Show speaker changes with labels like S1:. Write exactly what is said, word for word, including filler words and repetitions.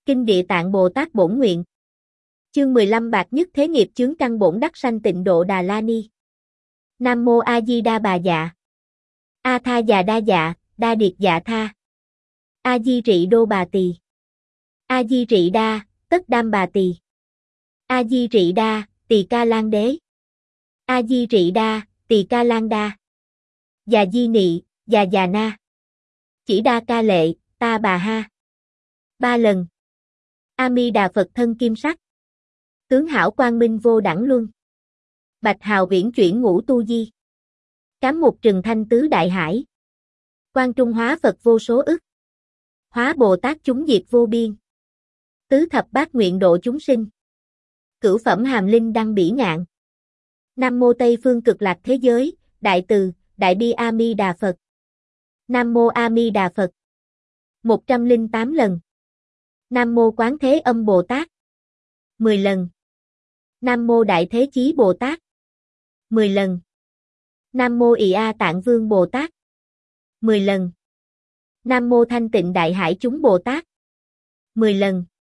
S1: Kinh Địa Tạng Bồ Tát Bổn Nguyện. Chương mười lăm Bạc Nhất Thế Nghiệp Chướng Căn Bổn Đắc Sanh Tịnh Độ Đà La Ni. Nam Mô A Di Đà Bà Dạ. A Tha Già Đa Dạ, Đa Điệt Dạ Tha. A Di Rị Đô Bà Tỳ. A Di Rị Đa, Tất Đam Bà Tỳ. A Di Rị Đa, Tỳ Ca Lan Đế. A Di Rị Đa, Tỳ Ca Lan Đa. Già Di Nị, Già Già Na. Chỉ Đa Ca Lệ, Ta Bà Ha. Ba lần. A Mi Đà Phật thân kim sắc. Tướng hảo quang minh vô đẳng luân. Bạch hào viễn chuyển ngũ tu di. Cám mục trừng thanh tứ đại hải. Quang trung hóa Phật vô số ức. Hóa Bồ Tát chúng diệt vô biên. Tứ thập bát nguyện độ chúng sinh. Cửu phẩm hàm linh đăng bỉ ngạn. Nam mô Tây phương cực lạc thế giới, đại từ, đại bi A Mi Đà Phật. Nam mô A Mi Đà Phật. một trăm lẻ tám lần. Nam mô Quán Thế Âm Bồ Tát. mười lần. Nam mô Đại Thế Chí Bồ Tát. mười lần. Nam mô Ị A Tạng Vương Bồ Tát. mười lần. Nam mô Thanh Tịnh Đại Hải chúng Bồ Tát. mười lần.